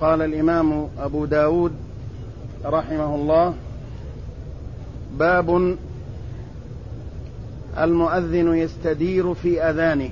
قال الإمام أبو داود رحمه الله: باب المؤذن يستدير في أذانه.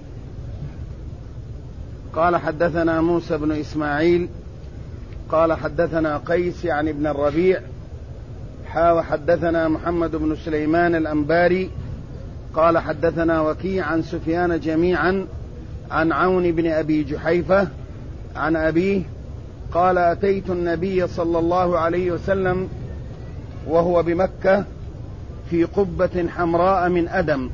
قال: حدثنا موسى بن إسماعيل قال: حدثنا قيس عن ابن الربيع وحدثنا محمد بن سليمان الأنباري قال: حدثنا وكيع عن سفيان جميعا عن عون بن أبي جحيفة عن أبيه قال: أتيت النبي صلى الله عليه وسلم وهو بمكة في قبة حمراء من أدم،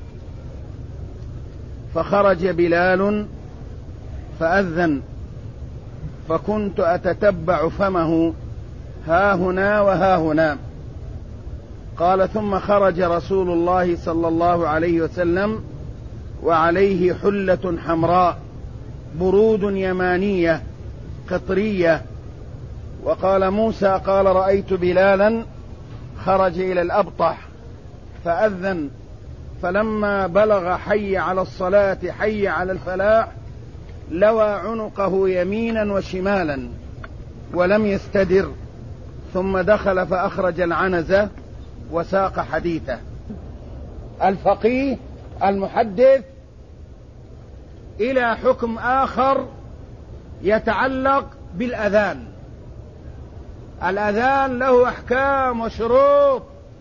فخرج بلال فأذن، فكنت أتتبع فمه ها هنا وها هنا. قال: ثم خرج رسول الله صلى الله عليه وسلم وعليه حلة حمراء برود يمانية قطرية. وقال موسى: قال: رأيت بلالا خرج إلى الأبطح فأذن، فلما بلغ حي على الصلاة حي على الفلاح لوى عنقه يمينا وشمالا ولم يستدر، ثم دخل فأخرج العنزة وساق حديثه. الفقيه المحدث إلى حكم آخر يتعلق بالأذان. الأذان له أحكام وشروط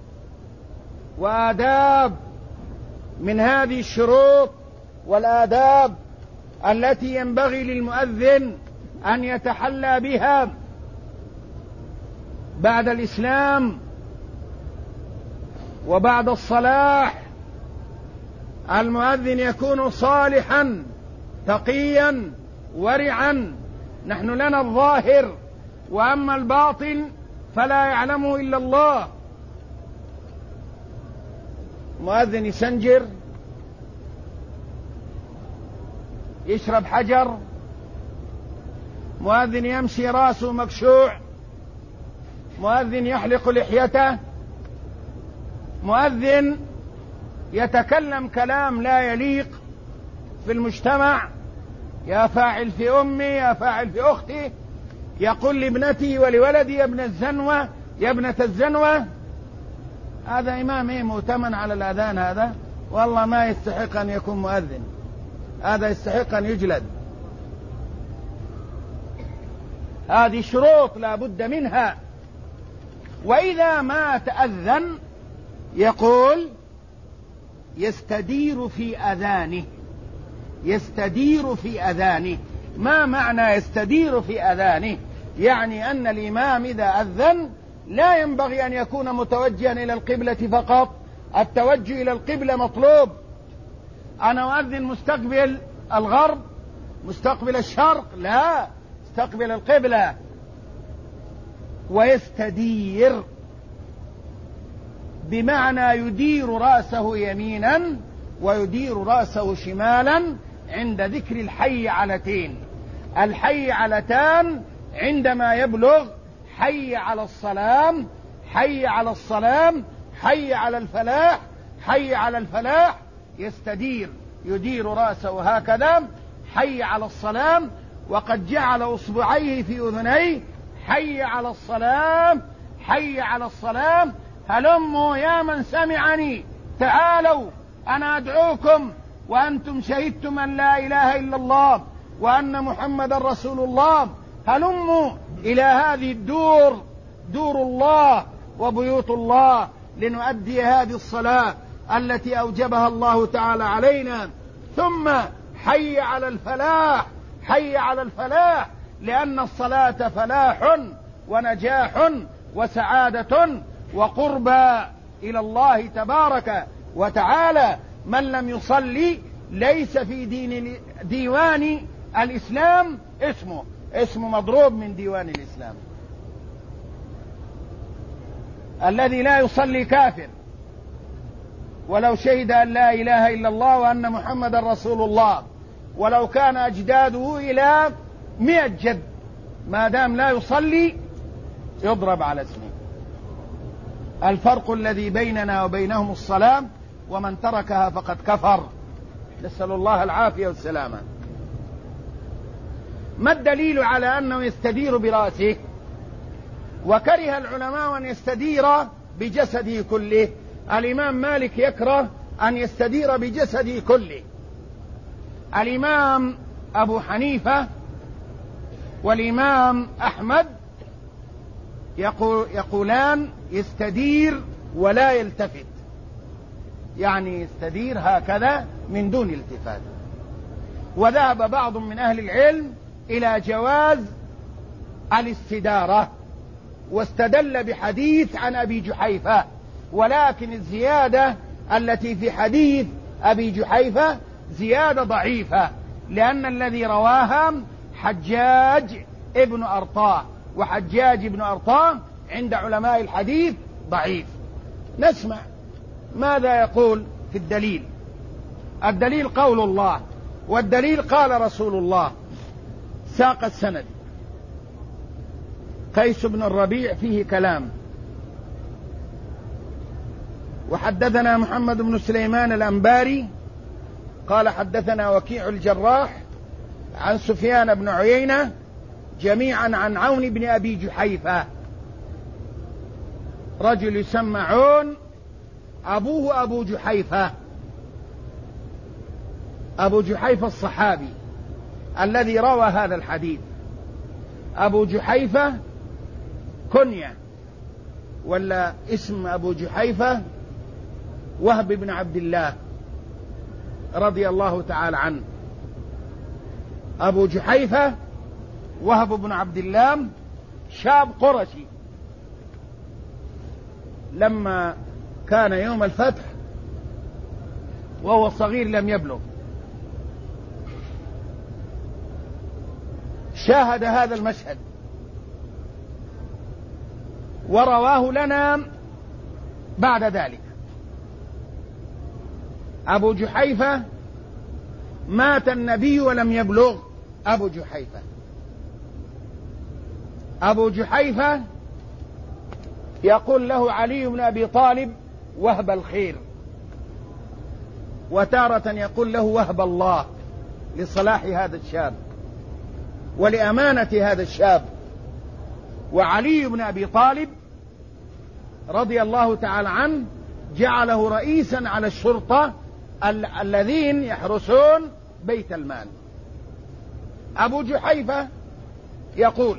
وآداب، من هذه الشروط والآداب التي ينبغي للمؤذن أن يتحلى بها بعد الإسلام وبعد الصلاح. المؤذن يكون صالحا تقيا ورعا. نحن لنا الظاهر، وأما الباطن فلا يعلمه إلا الله. مؤذن يسنجر، يشرب حجر، مؤذن يمشي راسه مكشوع، مؤذن يحلق لحيته، مؤذن يتكلم كلام لا يليق في المجتمع، يا فاعل في أمي، يا فاعل في أختي، يقول لابنتي ولولدي يا ابن الزنوة يا ابنة الزنوة. هذا إمام مؤتمن على الأذان، هذا والله ما يستحق أن يكون مؤذن، هذا يستحق أن يجلد. هذه شروط لا بد منها. وإذا ما تأذن يقول: يستدير في أذانه. يستدير في أذانه. ما معنى يستدير في أذانه؟ يعني أن الإمام إذا أذن لا ينبغي أن يكون متوجها إلى القبلة فقط. التوجه إلى القبلة مطلوب. أنا أؤذن مستقبل الغرب، مستقبل الشرق، لا، استقبل القبلة. ويستدير بمعنى يدير رأسه يمينا ويدير رأسه شمالا عند ذكر الحي علتين. الحي علتان عندما يبلغ حي على الصلاة، حي على الصلاة، حي على الفلاح، حي على الفلاح، يستدير، يدير رأسه هكذا، حي على الصلاة، وقد جعل أصبعيه في أذنيه، حي على الصلاة، حي على الصلاة، هلموا يا من سمعني، تعالوا أنا أدعوكم وأنتم شهدتم أن لا إله إلا الله وأن محمد رسول الله، هلموا إلى هذه الدور، دور الله وبيوت الله، لنؤدي هذه الصلاة التي أوجبها الله تعالى علينا. ثم حي على الفلاح، حي على الفلاح، لأن الصلاة فلاح ونجاح وسعادة وقربى إلى الله تبارك وتعالى. من لم يصلي ليس في ديوان الإسلام اسمه مضروب من ديوان الإسلام. الذي لا يصلي كافر ولو شهد أن لا إله إلا الله وأن محمد رسول الله، ولو كان أجداده إلى 100 جد، ما دام لا يصلي يضرب على اسمه. الفرق الذي بيننا وبينهم الصلاة، ومن تركها فقد كفر، نسأل الله العافية والسلامة. ما الدليل على أنه يستدير برأسه؟ وكره العلماء أن يستدير بجسده كله. الإمام مالك يكره أن يستدير بجسده كله. الإمام أبو حنيفة والإمام أحمد يقولان يستدير ولا يلتفت، يعني يستدير هكذا من دون التفات. وذهب بعض من أهل العلم إلى جواز الاستدارة، واستدل بحديث عن أبي جحيفة، ولكن الزيادة التي في حديث أبي جحيفة زيادة ضعيفة، لأن الذي رواها حجاج ابن أرطاه، وحجاج ابن أرطاه عند علماء الحديث ضعيف. نسمع ماذا يقول في الدليل. الدليل قول الله، والدليل قال رسول الله. ساق السند. قيس بن الربيع فيه كلام. وحدثنا محمد بن سليمان الأنباري قال حدثنا وكيع الجراح عن سفيان بن عيينة جميعا عن عون بن أبي جحيفة، رجل يسمى عون، أبوه أبو جحيفة، أبو جحيفة الصحابي الذي روى هذا الحديث. أبو جحيفة كنية، ولا اسم أبو جحيفة وهب بن عبد الله رضي الله تعالى عنه. أبو جحيفة وهب بن عبد الله شاب قرشي، لما كان يوم الفتح وهو صغير لم يبلغ شاهد هذا المشهد ورواه لنا بعد ذلك. أبو جحيفة مات النبي ولم يبلغ. أبو جحيفة يقول له علي بن أبي طالب وهب الخير، وتارة يقول له وهب الله، لصلاح هذا الشاب ولأمانة هذا الشاب. وعلي بن أبي طالب رضي الله تعالى عنه جعله رئيسا على الشرطة الذين يحرسون بيت المال. أبو جحيفة يقول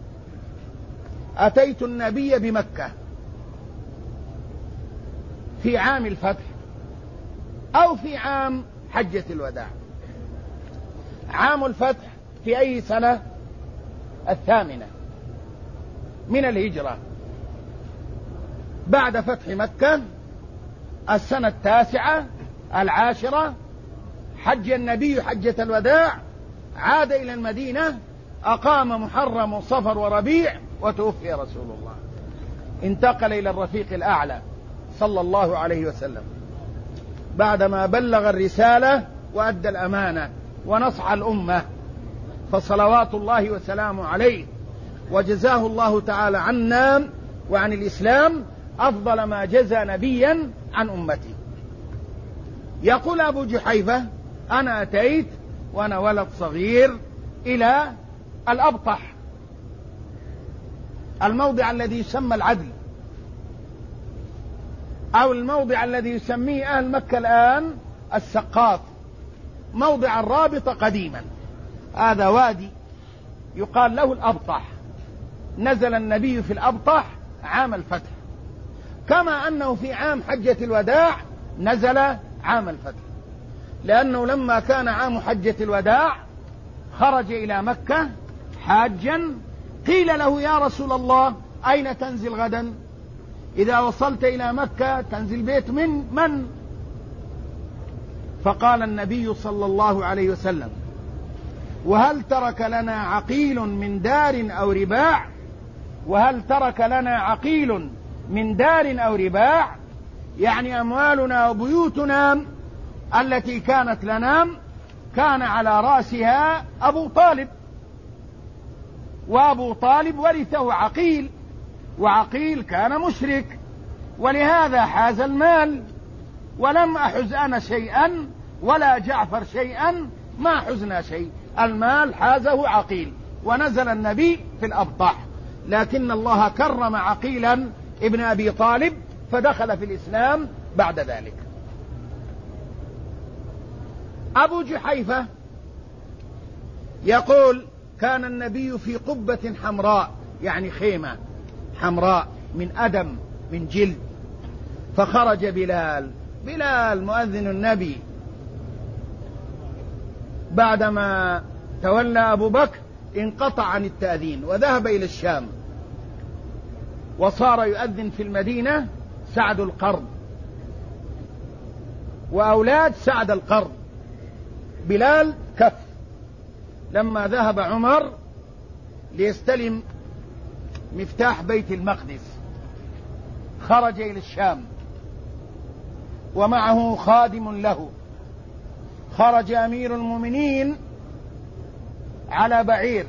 أتيت النبي بمكة في عام الفتح أو في عام حجة الوداع. عام الفتح في أي سنة؟ 8 من الهجرة، بعد فتح مكة السنة 9 10 حج النبي حجة الوداع، عاد إلى المدينة، أقام محرم وصفر وربيع، وتوفي رسول الله. انتقل إلى الرفيق الأعلى صلى الله عليه وسلم بعدما بلغ الرسالة وأدى الأمانة ونصح الأمة، فصلوات الله وسلامه عليه، وجزاه الله تعالى عنا وعن الإسلام أفضل ما جزى نبيا عن أمتي. يقول أبو جحيفة أنا أتيت وأنا ولد صغير إلى الأبطح، الموضع الذي يسمى العدل، أو الموضع الذي يسميه أهل مكة الآن السقاط، موضع الرابطة قديما. هذا وادي يقال له الأبطح. نزل النبي في الأبطح عام الفتح، كما أنه في عام حجة الوداع نزل عام الفتح، لأنه لما كان عام حجة الوداع خرج إلى مكة حاجا، قيل له يا رسول الله أين تنزل غدا؟ إذا وصلت إلى مكة تنزل بيت من؟ فقال النبي صلى الله عليه وسلم وهل ترك لنا عقيل من دار أو رباع؟ وهل ترك لنا عقيل من دار أو رباع؟ يعني أموالنا وبيوتنا التي كانت لنا كان على رأسها أبو طالب، وأبو طالب ورثه عقيل، وعقيل كان مشرك، ولهذا حاز المال، ولم أحز أنا شيئا ولا جعفر شيئا، ما حزنا شيء، المال حازه عقيل، ونزل النبي في الأبطح، لكن الله كرم عقيلا ابن أبي طالب فدخل في الإسلام بعد ذلك. أبو جحيفة يقول كان النبي في قبة حمراء، يعني خيمة حمراء من أدم من جلد، فخرج بلال مؤذن النبي بعدما تولى أبو بكر انقطع عن التأذين وذهب إلى الشام، وصار يؤذن في المدينة سعد القرن وأولاد سعد القرن. بلال كف. لما ذهب عمر ليستلم مفتاح بيت المقدس خرج إلى الشام ومعه خادم له. خرج أمير المؤمنين على بعير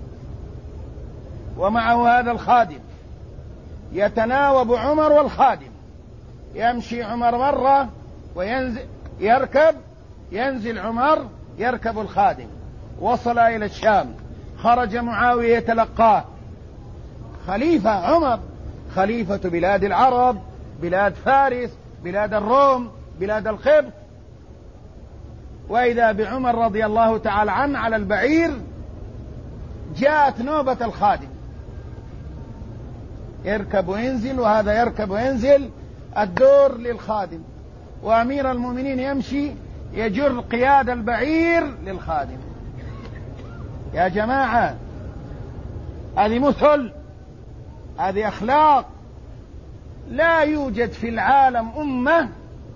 ومعه هذا الخادم، يتناوب عمر والخادم، يمشي عمر مرة وينزل يركب، ينزل عمر يركب الخادم. وصل إلى الشام، خرج معاوية يتلقاه، خليفة عمر، خليفة بلاد العرب، بلاد فارس، بلاد الروم، بلاد القبط. وإذا بعمر رضي الله تعالى عنه على البعير، جاءت نوبة الخادم، يركب وينزل وهذا يركب وينزل، الدور للخادم، وأمير المؤمنين يمشي يجر قياد البعير للخادم. يا جماعة، هذه مثل، هذه أخلاق. لا يوجد في العالم أمة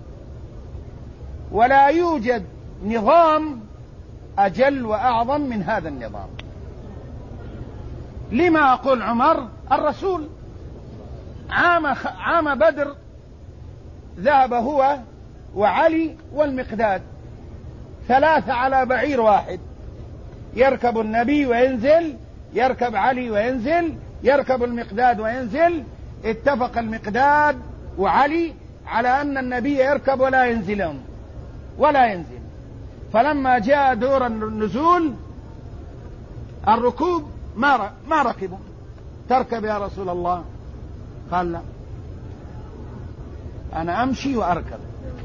ولا يوجد نظام أجل وأعظم من هذا النظام. لما أقول عمر؟ الرسول عام بدر ذهب هو وعلي والمقداد 3 على بعير واحد، يركب النبي وينزل، يركب علي وينزل، يركب المقداد وينزل. اتفق المقداد وعلي على أن النبي يركب ولا ينزلون ولا ينزل. فلما جاء دور النزول الركوب ما ركبوا. تركب يا رسول الله؟ قال لا، أنا أمشي وأركب.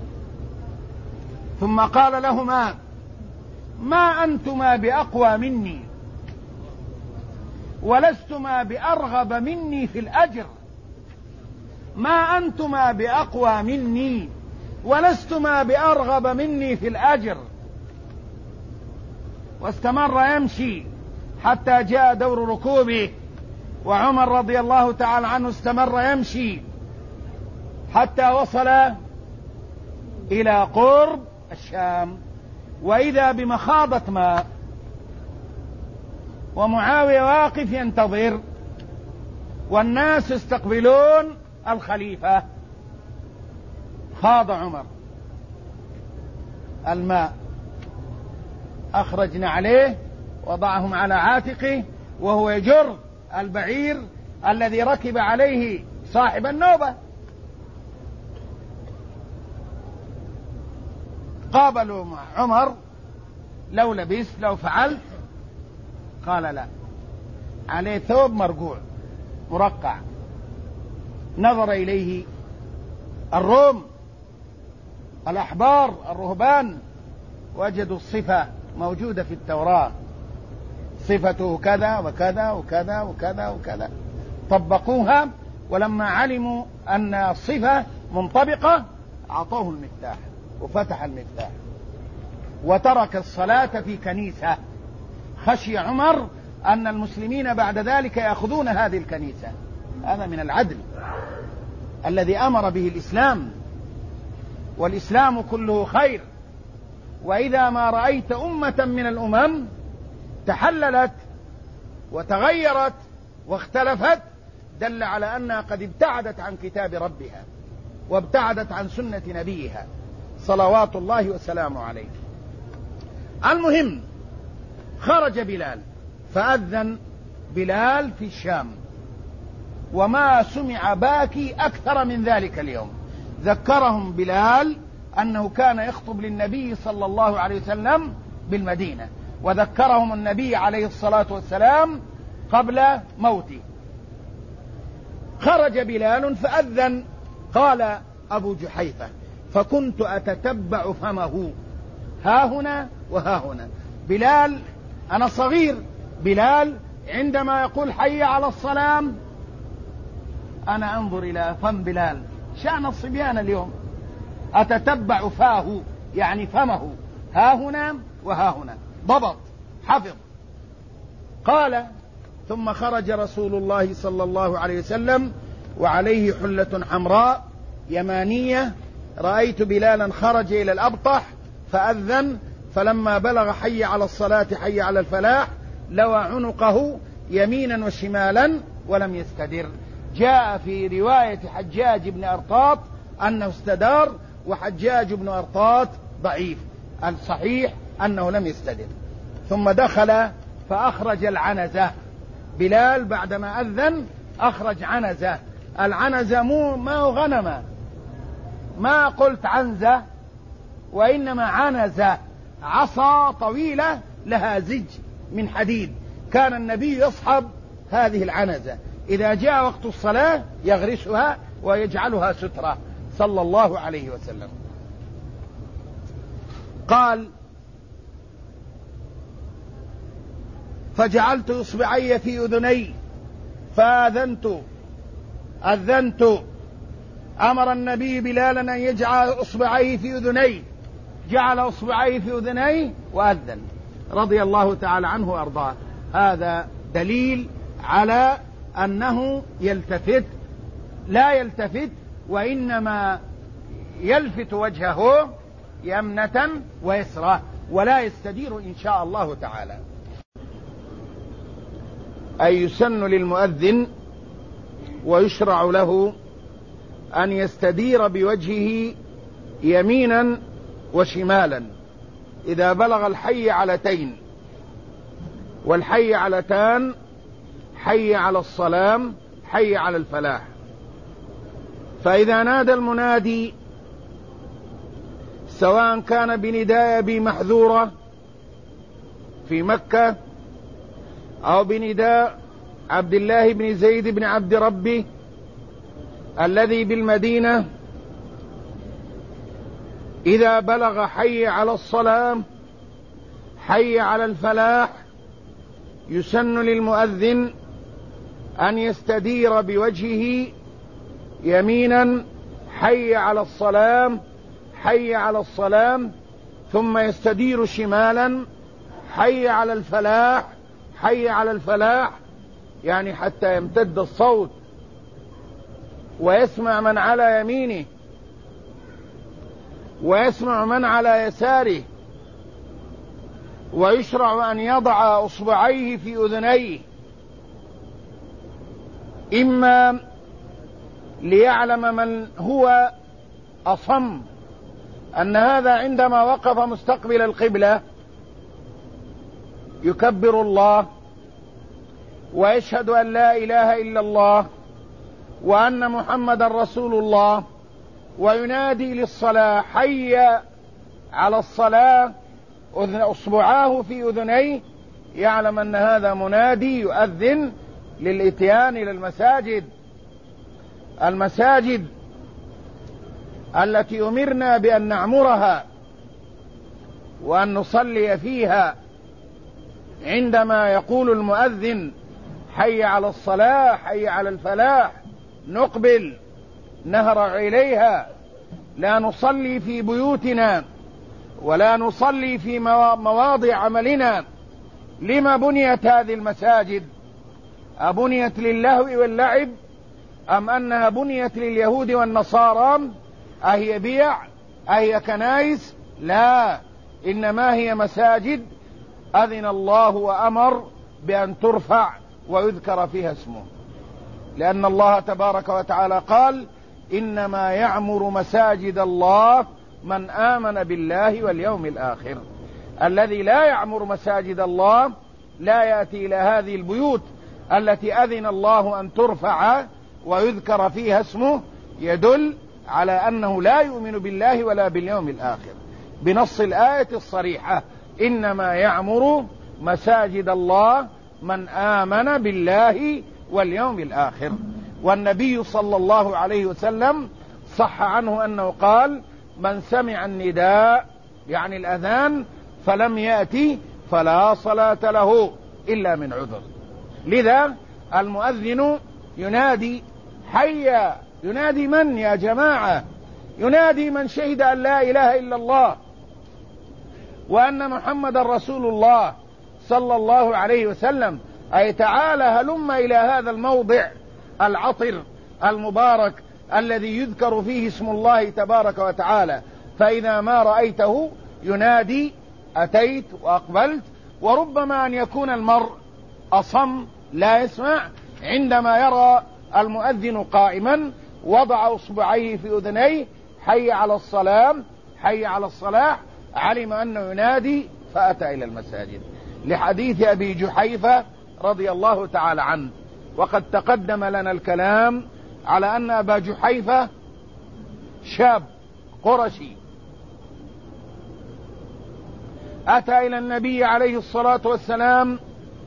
ثم قال لهما ما أنتما بأقوى مني ولستما بأرغب مني في الأجر، ما أنتما بأقوى مني ولستما بأرغب مني في الأجر. واستمر يمشي حتى جاء دور ركوبه، وعمر رضي الله تعالى عنه استمر يمشي حتى وصل إلى قرب الشام، وإذا بمخاضة ماء ومعاوية واقف ينتظر والناس يستقبلون الخليفة. خاض عمر الماء، أخرجنا عليه وضعهم على عاتقه وهو يجر البعير الذي ركب عليه صاحب النوبة. قابلوا مع عمر لو لبست لو فعلت، قال لا، عليه ثوب مرقوع مرقع. نظر إليه الروم الأحبار الرهبان، وجدوا الصفة موجودة في التوراة، صفته كذا وكذا وكذا وكذا وكذا، طبقوها، ولما علموا أن الصفة منطبقة أعطوه المفتاح وفتح المفتاح وترك الصلاة في كنيسة. خشي عمر أن المسلمين بعد ذلك يأخذون هذه الكنيسة. هذا من العدل الذي أمر به الإسلام، والإسلام كله خير. وإذا ما رأيت أمة من الأمم تحللت وتغيرت واختلفت دل على أنها قد ابتعدت عن كتاب ربها وابتعدت عن سنة نبيها صلوات الله وسلامه عليه. المهم، خرج بلال فأذن بلال في الشام، وما سمع باكي أكثر من ذلك اليوم. ذكرهم بلال أنه كان يخطب للنبي صلى الله عليه وسلم بالمدينة، وذكرهم النبي عليه الصلاة والسلام قبل موته. خرج بلال فأذن. قال أبو جحيفة: فكنت أتتبع فمه ها هنا وها هنا. بلال، أنا صغير، بلال عندما يقول حي على الصلاة أنا أنظر إلى فم بلال، شأن الصبيان اليوم، أتتبع فاه يعني فمه ها هنا وها هنا، ضبط حفظ. قال: ثم خرج رسول الله صلى الله عليه وسلم وعليه حلة حمراء يمانية، رأيت بلالا خرج إلى الأبطح فأذن، فلما بلغ حي على الصلاة حي على الفلاح لوى عنقه يمينا وشمالا ولم يستدر. جاء في رواية حجاج بن أرطاط أنه استدار، وحجاج بن أرطاط ضعيف، الصحيح أنه لم يستدر. ثم دخل فأخرج العنزة. بلال بعدما أذن أخرج عنزة. العنزة ما هو غنمة، ما قلت عنزة، وإنما عنزة، عصا طويلة لها زج من حديد، كان النبي يصحب هذه العنزة، إذا جاء وقت الصلاة يغرسها ويجعلها سترة صلى الله عليه وسلم. قال: فجعلت إصبعي في أذني أذنت. أمر النبي بلالا أن يجعل إصبعيه في أذنيه، جعل إصبعيه في أذنيه وأذن رضي الله تعالى عنه وأرضاه. هذا دليل على أنه لا يلتفت، وإنما يلفت وجهه يمنة ويسرى، ولا يستدير إن شاء الله تعالى. أي يسن للمؤذن ويشرع له أن يستدير بوجهه يمينا وشمالا إذا بلغ الحي علتين، والحي علتان حي على الصلاة حي على الفلاح. فإذا نادى المنادي سواء كان بنداء أبي محذورة في مكة أو بنداء عبد الله بن زيد بن عبد ربه الذي بالمدينة، إذا بلغ حي على الصلاة حي على الفلاح يسن للمؤذن أن يستدير بوجهه يمينا حي على الصلاة حي على الصلاة، ثم يستدير شمالا حي على الفلاح حي على الفلاح، يعني حتى يمتد الصوت ويسمع من على يمينه ويسمع من على يساره. ويشرع أن يضع أصبعيه في أذنيه، إما ليعلم من هو أصم أن هذا عندما وقف مستقبل القبلة يكبر الله ويشهد أن لا إله إلا الله وأن محمدا رسول الله وينادي للصلاة حي على الصلاة، أصبعاه في أذنيه، يعلم أن هذا منادي يؤذن للإتيان إلى المساجد التي أمرنا بأن نعمرها وأن نصلي فيها. عندما يقول المؤذن حي على الصلاة حي على الفلاح نقبل نهرع إليها، لا نصلي في بيوتنا ولا نصلي في مواضع عملنا. لما بنيت هذه المساجد؟ أبنيت للهو واللعب أم أنها بنيت لليهود والنصارى؟ أهي بيع؟ أهي كنائس؟ لا، إنما هي مساجد أذن الله وأمر بأن ترفع ويذكر فيها اسمه، لأن الله تبارك وتعالى قال إنما يعمر مساجد الله من آمن بالله واليوم الآخر. الذي لا يعمر مساجد الله لا يأتي إلى هذه البيوت التي أذن الله أن ترفع ويذكر فيها اسمه، يدل على أنه لا يؤمن بالله ولا باليوم الآخر بنص الآية الصريحة إنما يعمر مساجد الله من آمن بالله واليوم الآخر. والنبي صلى الله عليه وسلم صح عنه أنه قال: من سمع النداء يعني الأذان فلم يأتي فلا صلاة له إلا من عذر. لذا المؤذن ينادي حيا. ينادي من يا جماعة؟ ينادي من شهد أن لا إله إلا الله وأن محمد رسول الله صلى الله عليه وسلم. أي تعالى هلم إلى هذا الموضع العطر المبارك الذي يذكر فيه اسم الله تبارك وتعالى. فإذا ما رأيته ينادي أتيت وأقبلت. وربما أن يكون المرء أصم لا يسمع، عندما يرى المؤذن قائما وضع أصبعيه في أذنيه حي على الصلاة حي على الصلاة، علم أنه ينادي فأتى إلى المساجد، لحديث أبي جحيفة رضي الله تعالى عنه. وقد تقدم لنا الكلام على أن أبا جحيفة شاب قرشي أتى إلى النبي عليه الصلاة والسلام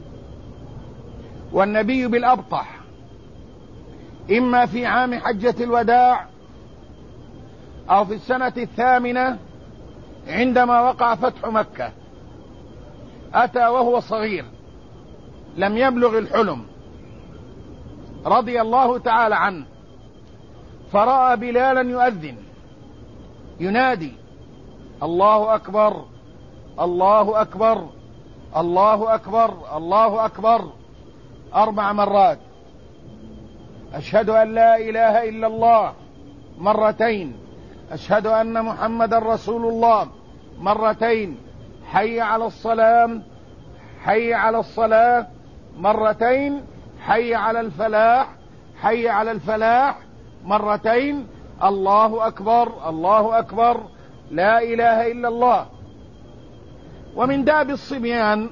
والنبي بالأبطح، إما في عام حجة الوداع أو في السنة 8 عندما وقع فتح مكة. أتى وهو صغير لم يبلغ الحلم رضي الله تعالى عنه، فرأى بلالا يؤذن ينادي الله أكبر الله أكبر الله أكبر الله أكبر 4 مرات، أشهد أن لا إله إلا الله مرتين، أشهد أن محمد رسول الله مرتين، حي على الصلاة حي على الصلاة مرتين، حي على الفلاح حي على الفلاح مرتين، الله أكبر الله أكبر لا إله إلا الله. ومن داب الصبيان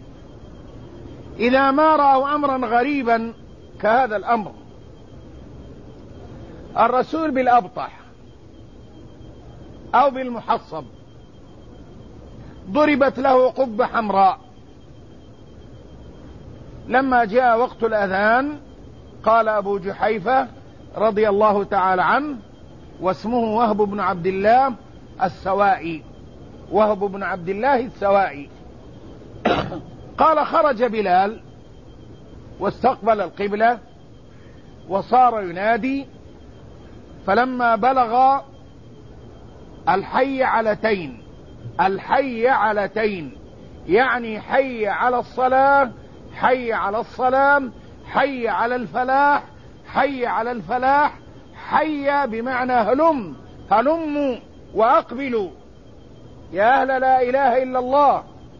إذا ما رأوا أمرا غريبا كهذا الأمر، الرسول بالأبطح أو بالمحصب ضربت له قبة حمراء. لما جاء وقت الأذان قال أبو جحيفة رضي الله تعالى عنه، واسمه وهب بن عبد الله السوائي، وهب بن عبد الله السوائي، قال خرج بلال واستقبل القبلة وصار ينادي، فلما بلغ الحي علتين، الحي علتين يعني حي على الصلاة حي على الصلاة حي على الفلاح حي على الفلاح، حي بمعنى هلم هلموا وأقبلوا يا أهل لا إله إلا الله.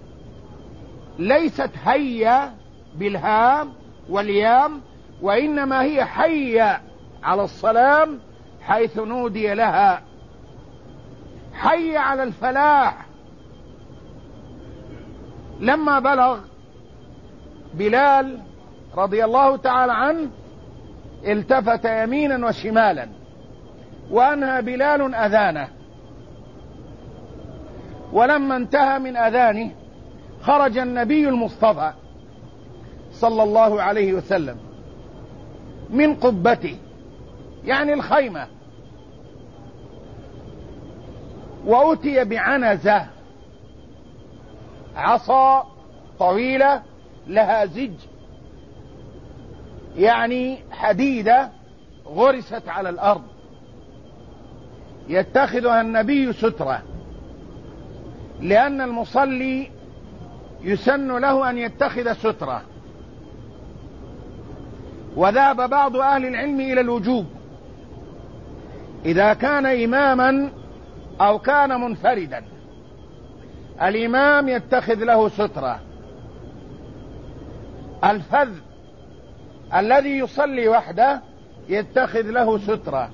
ليست هيا بالهام واليام، وإنما هي حي على الصلاة حيث نودي لها، حي على الفلاح. لما بلغ بلال رضي الله تعالى عنه التفت يمينا وشمالا وأنهى بلال أذانه، ولما انتهى من أذانه خرج النبي المصطفى صلى الله عليه وسلم من قبته يعني الخيمة، وأتي بعنزة عصا طويلة لها زج يعني حديدة غرست على الأرض، يتخذها النبي سترة، لأن المصلي يسن له أن يتخذ سترة. وذهب بعض أهل العلم إلى الوجوب إذا كان إماما أو كان منفردا، الإمام يتخذ له سترة، الفذ الذي يصلي وحده يتخذ له سترة،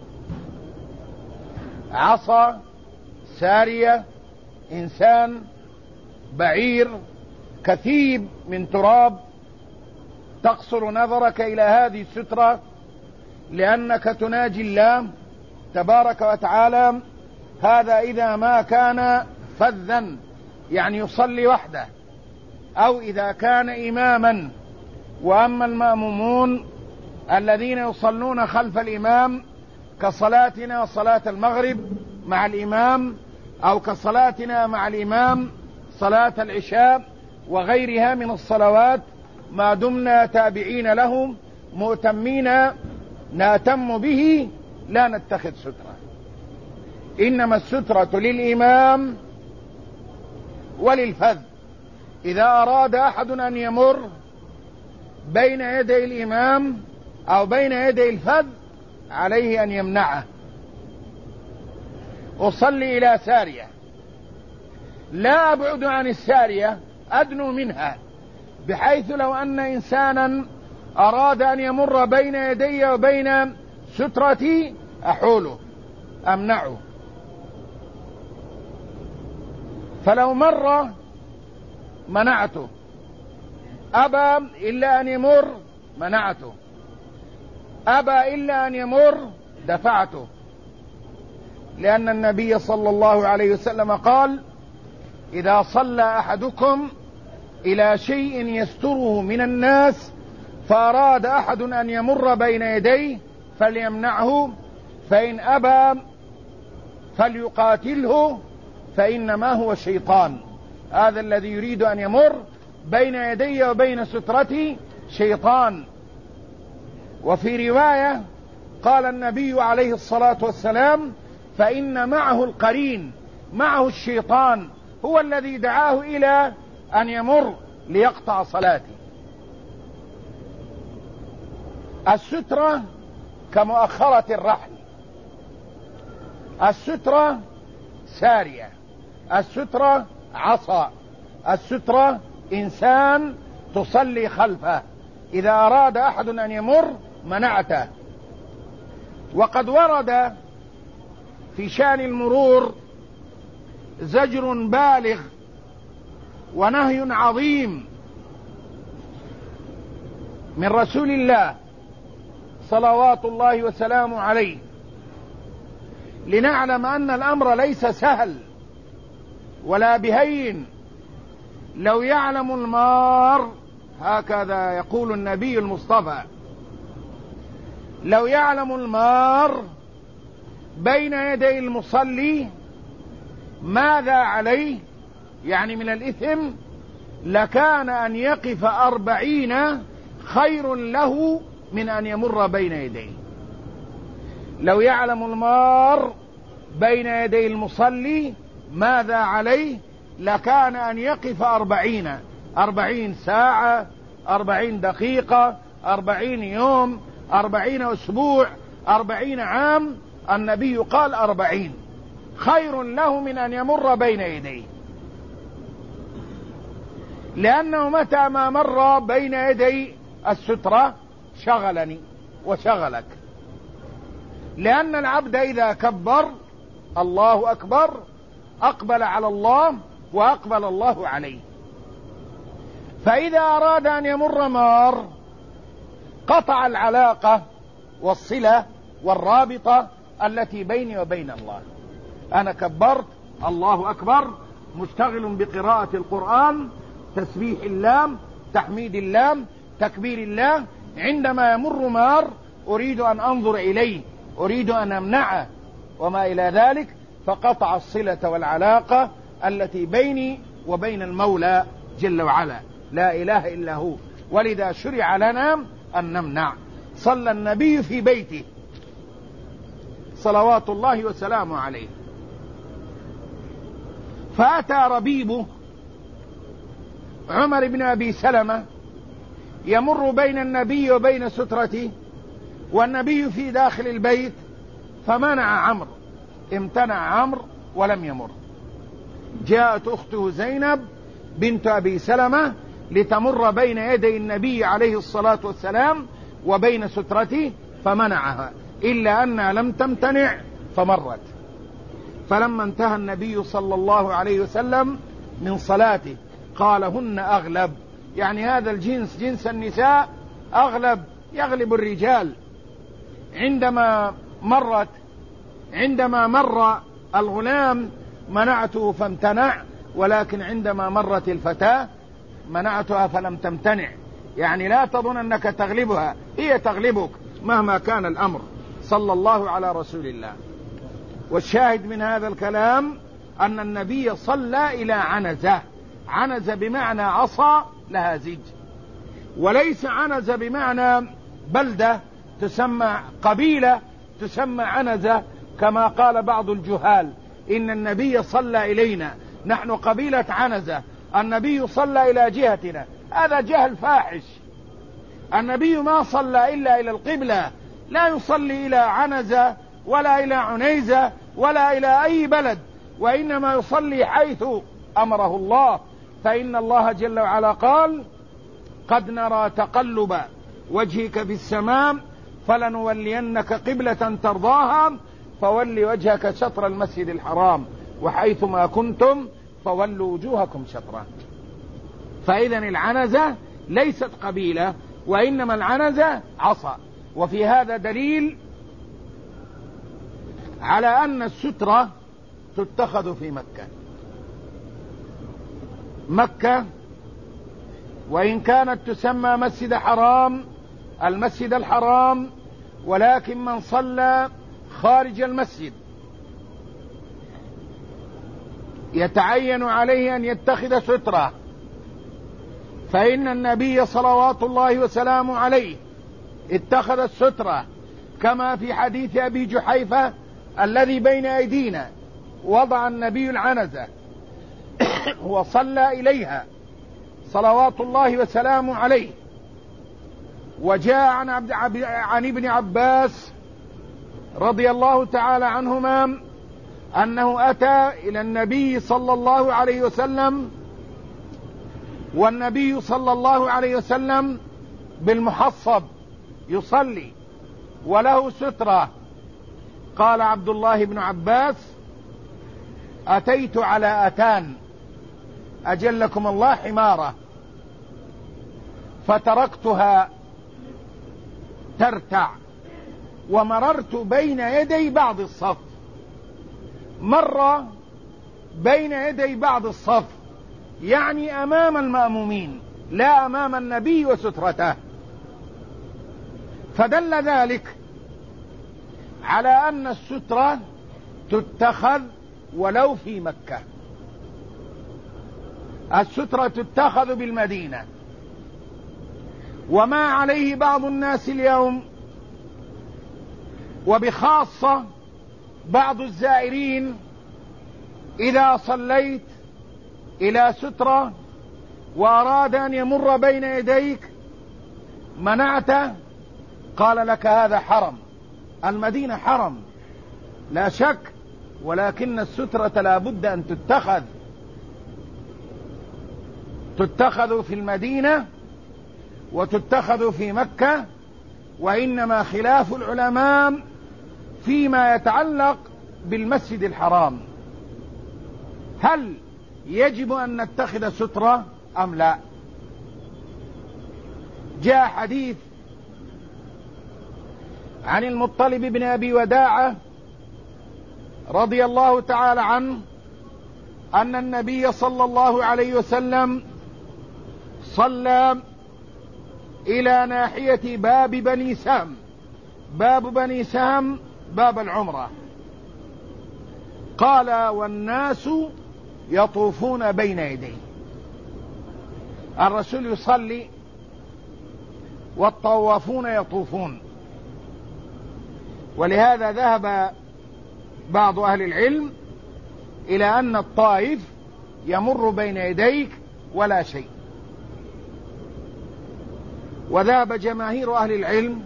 عصا، سارية، إنسان، بعير، كثيب من تراب، تقصر نظرك إلى هذه السترة لأنك تناجي الله تبارك وتعالى. هذا إذا ما كان فذا يعني يصلي وحده. أو إذا كان إماما. وأما المأمومون الذين يصلون خلف الإمام كصلاتنا صلاة المغرب مع الإمام، أو كصلاتنا مع الإمام صلاة العشاء وغيرها من الصلوات، ما دمنا تابعين لهم مؤتمين نأتم به لا نتخذ سترة. إنما السترة للإمام وللفذ. إذا أراد أحد أن يمر بين يدي الإمام أو بين يدي الفذ عليه أن يمنعه. أصلي إلى سارية، لا أبعد عن السارية، أدنو منها، بحيث لو أن إنسانا أراد أن يمر بين يدي وبين سترتي أحوله أمنعه. فلو مر منعته، أبى إلا أن يمر منعته، أبى إلا أن يمر دفعته. لأن النبي صلى الله عليه وسلم قال: إذا صلى أحدكم إلى شيء يستره من الناس فأراد أحد أن يمر بين يديه فليمنعه، فإن أبى فليقاتله فإنما هو شيطان. هذا الذي يريد أن يمر بين يدي وبين سترتي شيطان. وفي رواية قال النبي عليه الصلاة والسلام: فإن معه القرين، معه الشيطان، هو الذي دعاه إلى أن يمر ليقطع صلاته. السترة كمؤخرة الرحل، السترة سارية، السترة عصا، السترة إنسان تصلي خلفه، إذا أراد أحد أن يمر منعته. وقد ورد في شأن المرور زجر بالغ ونهي عظيم من رسول الله صلوات الله وسلامه عليه، لنعلم أن الأمر ليس سهل ولا بهين. لو يعلم المار، هكذا يقول النبي المصطفى، لو يعلم المار بين يدي المصلي ماذا عليه، يعني من الإثم، لكان أن يقف 40 خير له من أن يمر بين يديه. لو يعلم المار بين يدي المصلي ماذا عليه لكان أن يقف 40 ساعة، 40 دقيقة، 40 يوم، 40 أسبوع، 40 عام. النبي قال 40 خير له من أن يمر بين يديه، لأنه متى ما مر بين يدي السترة شغلني وشغلك. لأن العبد إذا كبر الله أكبر أقبل على الله وأقبل الله عليه. فإذا أراد أن يمر مار قطع العلاقة والصلة والرابطة التي بيني وبين الله. أنا كبرت، الله أكبر، مشتغل بقراءة القرآن، تسبيح الله، تحميد الله، تكبير الله. عندما يمر مار أريد أن أنظر إليه، أريد أن أمنعه وما إلى ذلك، فقطع الصلة والعلاقة التي بيني وبين المولى جل وعلا، لا إله إلا هو. ولذا شرع لنا أن نمنع. صلى النبي في بيته صلوات الله وسلامه عليه، فأتى ربيبه عمر بن أبي سلمة يمر بين النبي وبين سترته، والنبي في داخل البيت، فمنع عمرو، امتنع عمرو ولم يمر. جاءت أخته زينب بنت أبي سلمة لتمر بين يدي النبي عليه الصلاة والسلام وبين سترته فمنعها، إلا أنها لم تمتنع فمرت. فلما انتهى النبي صلى الله عليه وسلم من صلاته قال: هن أغلب، يعني هذا الجنس جنس النساء أغلب، يغلب الرجال. عندما مر الغلام منعته فامتنع، ولكن عندما مرت الفتاة منعتها فلم تمتنع، يعني لا تظن أنك تغلبها، هي تغلبك مهما كان الأمر. صلى الله على رسول الله. والشاهد من هذا الكلام أن النبي صلى إلى عنزة، عنزة بمعنى عصا لها زج، وليس عنزة بمعنى بلدة تسمى قبيلة تسمى عنزة كما قال بعض الجهال إن النبي صلى إلينا، نحن قبيلة عنزة، النبي صلى إلى جهتنا، هذا جهل فاحش. النبي ما صلى إلا إلى القبلة، لا يصلي إلى عنزة ولا إلى عنيزة ولا إلى أي بلد، وإنما يصلي حيث أمره الله. فإن الله جل وعلا قال قد نرى تقلب وجهك في السماء فلنولينك قبلة ترضاها فول وجهك شطر المسجد الحرام وحيث ما كنتم فولوا وجوهكم شطره. فإذا العنزة ليست قبيلة، وإنما العنزة عصا. وفي هذا دليل على أن السترة تتخذ في مكة. مكة وإن كانت تسمى مسجد حرام، المسجد الحرام، ولكن من صلى خارج المسجد يتعين عليه أن يتخذ سترة، فإن النبي صلوات الله وسلامه عليه اتخذ السترة كما في حديث أبي جحيفة الذي بين أيدينا، وضع النبي العنزة وصلى إليها صلوات الله وسلامه عليه. وجاء عن ابن عباس رضي الله تعالى عنهما أنه أتى إلى النبي صلى الله عليه وسلم والنبي صلى الله عليه وسلم بالمحصب يصلي وله سترة. قال عبد الله بن عباس أتيت على أتان أجلكم الله حمارة فتركتها ترتع ومررت بين يدي بعض الصف، مر بين يدي بعض الصف يعني أمام المأمومين لا أمام النبي وسترته، فدل ذلك على أن السترة تتخذ ولو في مكة. السترة تتخذ بالمدينة، وما عليه بعض الناس اليوم وبخاصة بعض الزائرين إذا صليت إلى سترة وأراد أن يمر بين يديك منعته، قال لك هذا حرم. المدينة حرم لا شك، ولكن السترة لا بد أن تتخذ في المدينة وتتخذ في مكة، وإنما خلاف العلماء فيما يتعلق بالمسجد الحرام، هل يجب أن نتخذ سترة أم لا؟ جاء حديث عن المطلب بن أبي وداعة رضي الله تعالى عنه أن النبي صلى الله عليه وسلم صلى إلى ناحية باب بني سهم. باب بني سهم باب العمرة. قال والناس يطوفون بين يديه، الرسول يصلي والطوافون يطوفون. ولهذا ذهب بعض أهل العلم إلى أن الطائف يمر بين يديك ولا شيء، وذهب جماهير أهل العلم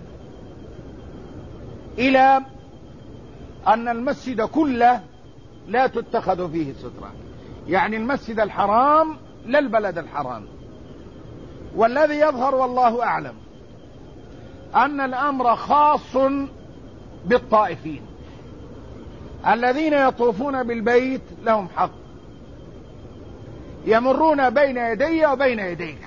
إلى أن المسجد كله لا تتخذ فيه سترة، يعني المسجد الحرام لا البلد الحرام. والذي يظهر والله أعلم أن الأمر خاص بالطائفين الذين يطوفون بالبيت، لهم حق يمرون بين يدي وبين يديك،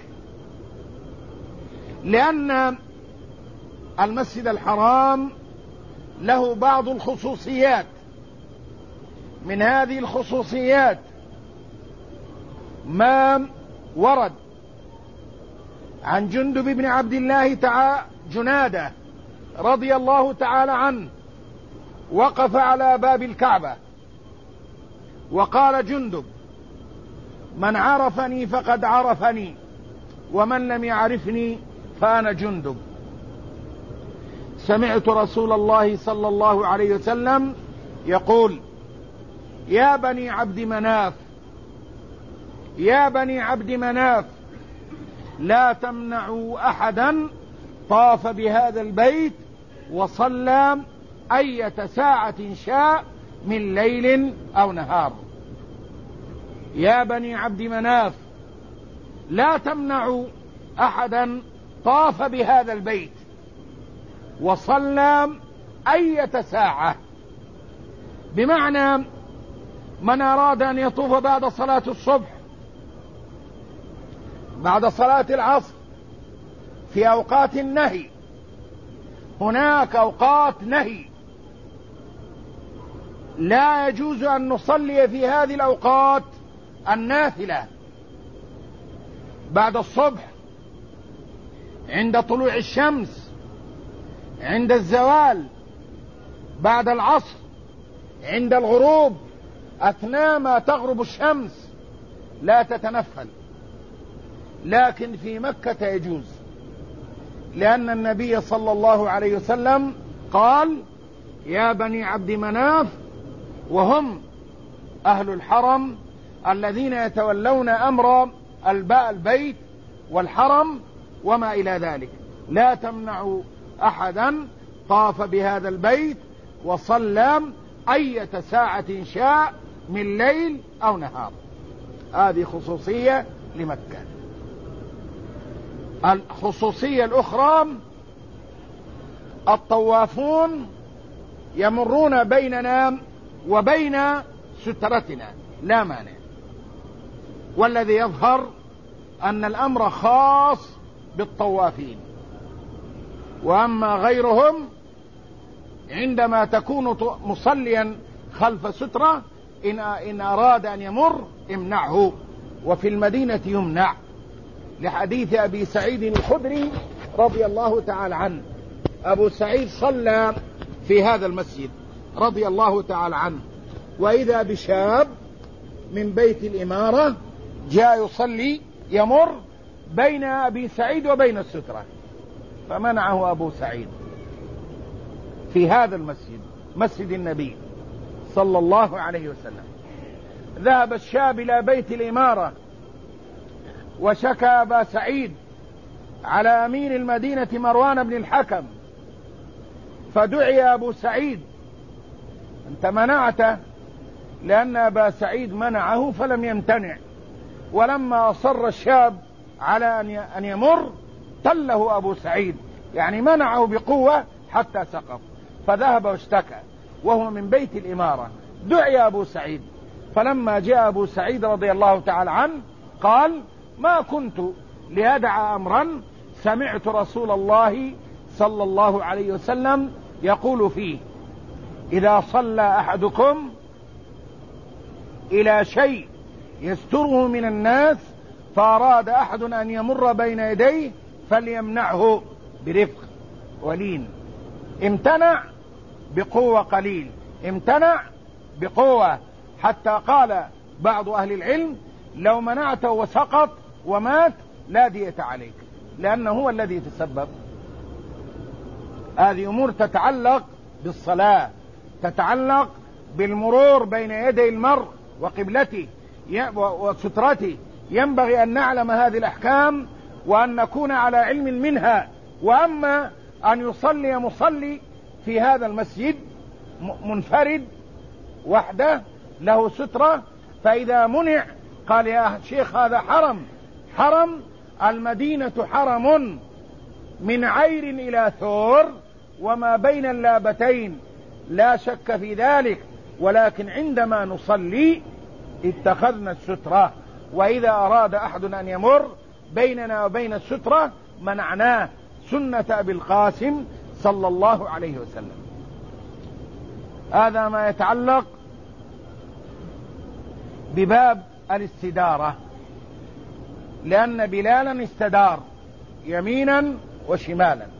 لأن المسجد الحرام له بعض الخصوصيات. من هذه الخصوصيات ما ورد عن جندب بن عبد الله جنادة رضي الله تعالى عنه وقف على باب الكعبة وقال جندب: من عرفني فقد عرفني، ومن لم يعرفني فأنا جندب. سمعت رسول الله صلى الله عليه وسلم يقول: يا بني عبد مناف، يا بني عبد مناف، لا تمنعوا أحدا طاف بهذا البيت وصلى أية ساعة شاء من ليل أو نهار. يا بني عبد مناف، لا تمنعوا أحدا طاف بهذا البيت وصلى أية ساعة، بمعنى من أراد أن يطوف بعد صلاة الصبح، بعد صلاة العصر، في أوقات النهي. هناك أوقات نهي لا يجوز أن نصلي في هذه الأوقات النافلة: بعد الصبح، عند طلوع الشمس، عند الزوال، بعد العصر، عند الغروب، أثناء ما تغرب الشمس لا تتنفل. لكن في مكة يجوز، لأن النبي صلى الله عليه وسلم قال: يا بني عبد مناف، وهم أهل الحرم الذين يتولون أمر البيت والحرم وما إلى ذلك، لا تمنعوا أحدا طاف بهذا البيت وصلى أية ساعة شاء من ليل أو نهار. هذه خصوصية لمكة. الخصوصية الأخرى: الطوافون يمرون بيننا وبين سترتنا لا مانع، والذي يظهر أن الأمر خاص بالطوافين، وأما غيرهم عندما تكون مصليا خلف سترة إن أراد أن يمر امنعه، وفي المدينة يمنع، لحديث أبي سعيد الخدري رضي الله تعالى عنه. أبو سعيد صلى في هذا المسجد رضي الله تعالى عنه، وإذا بشاب من بيت الإمارة جاء يصلي يمر بين أبي سعيد وبين السترة، فمنعه أبو سعيد في هذا المسجد، مسجد النبي صلى الله عليه وسلم. ذهب الشاب إلى بيت الإمارة وشكى أبا سعيد على أمير المدينة مروان بن الحكم، فدعي أبو سعيد: أنت منعته، لأن أبا سعيد منعه فلم يمتنع، ولما أصر الشاب على أن يمر تله أبو سعيد، يعني منعه بقوة حتى سقط، فذهب واشتكى وهو من بيت الإمارة. دعي أبو سعيد، فلما جاء أبو سعيد رضي الله تعالى عنه قال: ما كنت لأدع أمرا سمعت رسول الله صلى الله عليه وسلم يقول فيه: إذا صلى أحدكم إلى شيء يستره من الناس فأراد أحد أن يمر بين يديه فليمنعه برفق ولين. امتنع بقوة قليل، امتنع بقوة، حتى قال بعض أهل العلم: لو منعته وسقط ومات لا دية عليك، لأنه هو الذي يتسبب. هذه أمور تتعلق بالصلاة، تتعلق بالمرور بين يدي المرء وقبلته وسترته. ينبغي أن نعلم هذه الأحكام وأن نكون على علم منها. وأما أن يصلي مصلي في هذا المسجد منفرد وحده له سترة، فإذا منع قال: يا شيخ هذا حرم المدينة حرم من عير إلى ثور وما بين اللابتين، لا شك في ذلك، ولكن عندما نصلي اتخذنا السترة، وإذا أراد أحد أن يمر بيننا وبين السترة منعناه، سنة أبي القاسم صلى الله عليه وسلم. هذا ما يتعلق بباب الاستدارة، لأن بلالا استدار يمينا وشمالا.